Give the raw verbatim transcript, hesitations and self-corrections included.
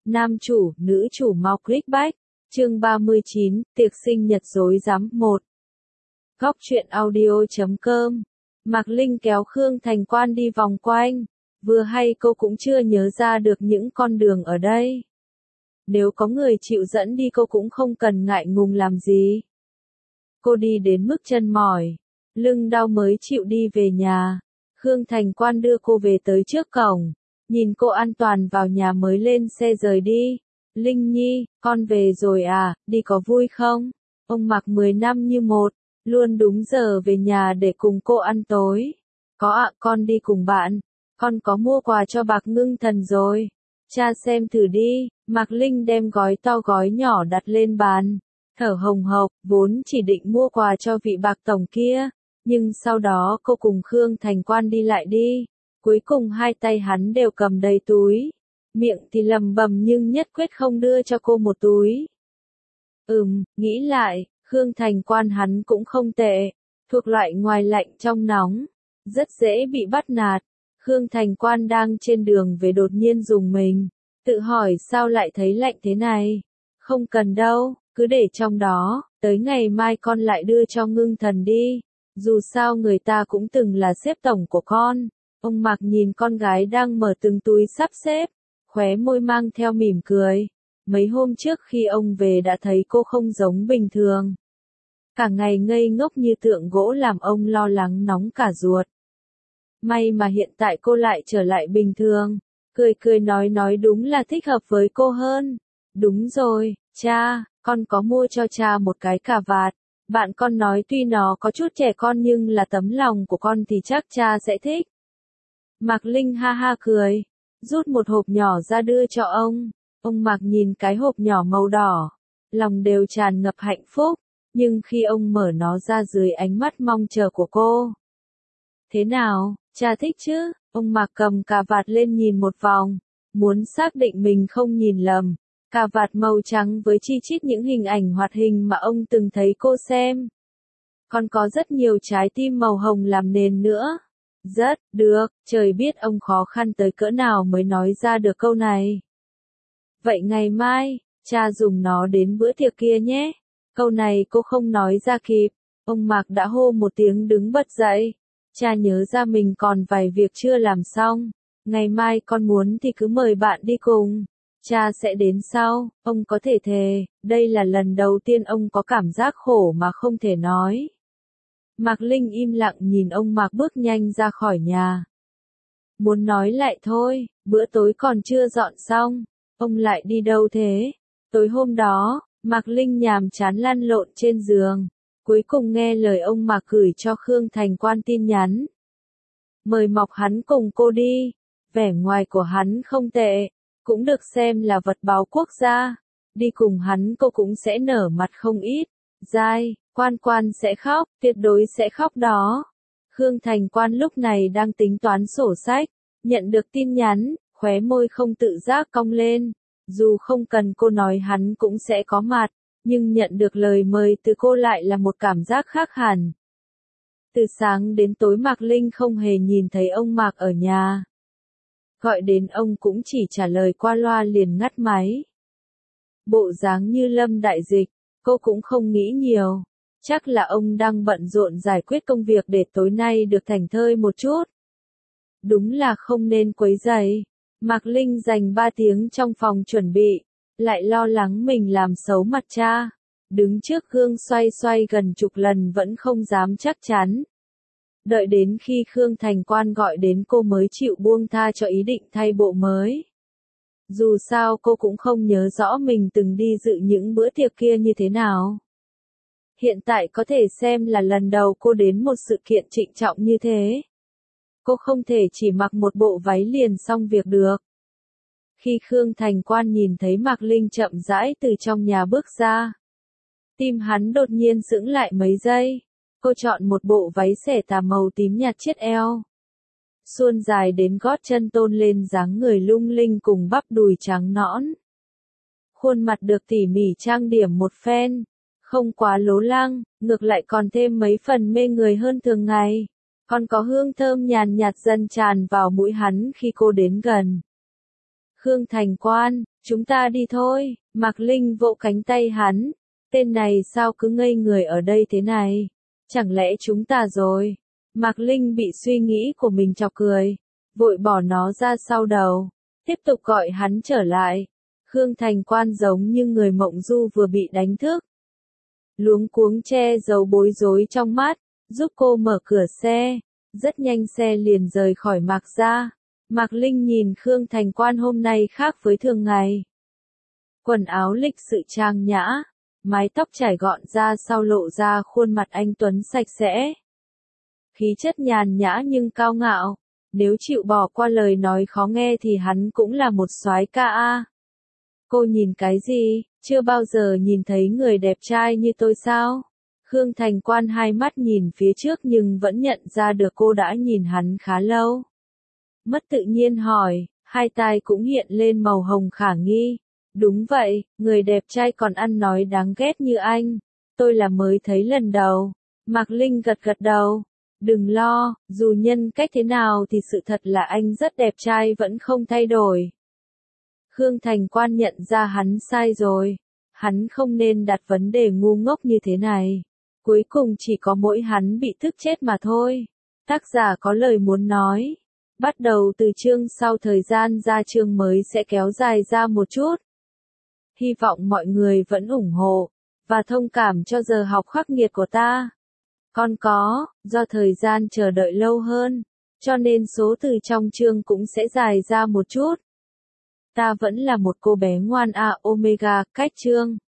Nam chủ, nữ chủ mau clickback. Chương ba mươi chín, tiệc sinh nhật rối rắm một. Góc truyện audio chấm com. Mạc Linh kéo Khương Thành Quan đi vòng quanh. Vừa hay cô cũng chưa nhớ ra được những con đường ở đây. Nếu có người chịu dẫn đi cô cũng không cần ngại ngùng làm gì. Cô đi đến mức chân mỏi, lưng đau mới chịu đi về nhà. Khương Thành Quan đưa cô về tới trước cổng, nhìn cô an toàn vào nhà mới lên xe rời đi. Linh Nhi, con về rồi à, đi có vui không? Ông Mạc mười năm như một, luôn đúng giờ về nhà để cùng cô ăn tối. Có ạ, con đi cùng bạn. Con có mua quà cho bạc Ngưng Thần rồi. Cha xem thử đi. Mạc Linh đem gói to gói nhỏ đặt lên bàn. Thở hồng hộc, vốn chỉ định mua quà cho vị bạc tổng kia. Nhưng sau đó cô cùng Khương Thành Quan đi lại đi. Cuối cùng hai tay hắn đều cầm đầy túi. Miệng thì lầm bầm nhưng nhất quyết không đưa cho cô một túi. Ừm, nghĩ lại, Khương Thành Quan hắn cũng không tệ. Thuộc loại ngoài lạnh trong nóng. Rất dễ bị bắt nạt. Khương Thành Quan đang trên đường về đột nhiên dùng mình. Tự hỏi sao lại thấy lạnh thế này. Không cần đâu, cứ để trong đó. Tới ngày mai con lại đưa cho Ngưng Thần đi. Dù sao người ta cũng từng là sếp tổng của con. Ông Mạc nhìn con gái đang mở từng túi sắp xếp. Khóe môi mang theo mỉm cười. Mấy hôm trước khi ông về đã thấy cô không giống bình thường. Cả ngày ngây ngốc như tượng gỗ làm ông lo lắng nóng cả ruột. May mà hiện tại cô lại trở lại bình thường. Cười cười nói nói đúng là thích hợp với cô hơn. Đúng rồi, cha, con có mua cho cha một cái cà vạt. Bạn con nói tuy nó có chút trẻ con nhưng là tấm lòng của con thì chắc cha sẽ thích. Mạc Linh ha ha cười. Rút một hộp nhỏ ra đưa cho ông. Ông Mạc nhìn cái hộp nhỏ màu đỏ. Lòng đều tràn ngập hạnh phúc. Nhưng khi ông mở nó ra dưới ánh mắt mong chờ của cô. Thế nào, cha thích chứ? Ông Mạc cầm cà vạt lên nhìn một vòng. Muốn xác định mình không nhìn lầm. Cà vạt màu trắng với chi chít những hình ảnh hoạt hình mà ông từng thấy cô xem. Còn có rất nhiều trái tim màu hồng làm nền nữa. Rất, được, trời biết ông khó khăn tới cỡ nào mới nói ra được câu này. Vậy ngày mai, cha dùng nó đến bữa tiệc kia nhé. Câu này cô không nói ra kịp. Ông Mạc đã hô một tiếng đứng bật dậy. Cha nhớ ra mình còn vài việc chưa làm xong. Ngày mai con muốn thì cứ mời bạn đi cùng. Cha sẽ đến sau, ông có thể thề, đây là lần đầu tiên ông có cảm giác khổ mà không thể nói. Mạc Linh im lặng nhìn ông Mạc bước nhanh ra khỏi nhà. Muốn nói lại thôi, bữa tối còn chưa dọn xong, ông lại đi đâu thế? Tối hôm đó, Mạc Linh nhàm chán lăn lộn trên giường, cuối cùng nghe lời ông Mạc gửi cho Khương Thành Quan tin nhắn. Mời mọc hắn cùng cô đi, vẻ ngoài của hắn không tệ. Cũng được xem là vật báo quốc gia. Đi cùng hắn cô cũng sẽ nở mặt không ít. Dai, Quan Quan sẽ khóc, tuyệt đối sẽ khóc đó. Khương Thành Quan lúc này đang tính toán sổ sách. Nhận được tin nhắn, khóe môi không tự giác cong lên. Dù không cần cô nói hắn cũng sẽ có mặt. Nhưng nhận được lời mời từ cô lại là một cảm giác khác hẳn. Từ sáng đến tối Mạc Linh không hề nhìn thấy ông Mạc ở nhà. Gọi đến ông cũng chỉ trả lời qua loa liền ngắt máy. Bộ dáng như lâm đại dịch, cô cũng không nghĩ nhiều. Chắc là ông đang bận rộn giải quyết công việc để tối nay được thảnh thơi một chút. Đúng là không nên quấy rầy. Mạc Linh dành ba tiếng trong phòng chuẩn bị, lại lo lắng mình làm xấu mặt cha. Đứng trước gương xoay xoay gần chục lần vẫn không dám chắc chắn. Đợi đến khi Khương Thành Quan gọi đến cô mới chịu buông tha cho ý định thay bộ mới. Dù sao cô cũng không nhớ rõ mình từng đi dự những bữa tiệc kia như thế nào. Hiện tại có thể xem là lần đầu cô đến một sự kiện trịnh trọng như thế. Cô không thể chỉ mặc một bộ váy liền xong việc được. Khi Khương Thành Quan nhìn thấy Mạc Linh chậm rãi từ trong nhà bước ra. Tim hắn đột nhiên sững lại mấy giây. Cô chọn một bộ váy xẻ tà màu tím nhạt chiết eo. Suôn dài đến gót chân tôn lên dáng người lung linh cùng bắp đùi trắng nõn. Khuôn mặt được tỉ mỉ trang điểm một phen. Không quá lố lăng, ngược lại còn thêm mấy phần mê người hơn thường ngày. Còn có hương thơm nhàn nhạt dần tràn vào mũi hắn khi cô đến gần. Khương Thành Quan, chúng ta đi thôi. Mạc Linh vỗ cánh tay hắn. Tên này sao cứ ngây người ở đây thế này? Chẳng lẽ chúng ta rồi? Mạc Linh bị suy nghĩ của mình chọc cười. Vội bỏ nó ra sau đầu. Tiếp tục gọi hắn trở lại. Khương Thành Quan giống như người mộng du vừa bị đánh thức. Luống cuống che giấu bối rối trong mắt, giúp cô mở cửa xe. Rất nhanh xe liền rời khỏi Mạc gia. Mạc Linh nhìn Khương Thành Quan hôm nay khác với thường ngày. Quần áo lịch sự trang nhã, mái tóc trải gọn ra sau lộ ra khuôn mặt anh tuấn sạch sẽ. Khí chất nhàn nhã nhưng cao ngạo, nếu chịu bỏ qua lời nói khó nghe thì hắn cũng là một soái ca a. Cô nhìn cái gì, chưa bao giờ nhìn thấy người đẹp trai như tôi sao? Khương Thành Quan hai mắt nhìn phía trước nhưng vẫn nhận ra được cô đã nhìn hắn khá lâu. Mất tự nhiên hỏi, hai tai cũng hiện lên màu hồng khả nghi. Đúng vậy, người đẹp trai còn ăn nói đáng ghét như anh. Tôi là mới thấy lần đầu. Mạc Linh gật gật đầu. Đừng lo, dù nhân cách thế nào thì sự thật là anh rất đẹp trai vẫn không thay đổi. Khương Thành Quan nhận ra hắn sai rồi. Hắn không nên đặt vấn đề ngu ngốc như thế này. Cuối cùng chỉ có mỗi hắn bị tức chết mà thôi. Tác giả có lời muốn nói. Bắt đầu từ chương sau thời gian ra chương mới sẽ kéo dài ra một chút. Hy vọng mọi người vẫn ủng hộ, và thông cảm cho giờ học khắc nghiệt của ta. Còn có, do thời gian chờ đợi lâu hơn, cho nên số từ trong chương cũng sẽ dài ra một chút. Ta vẫn là một cô bé ngoan a omega, cách chương.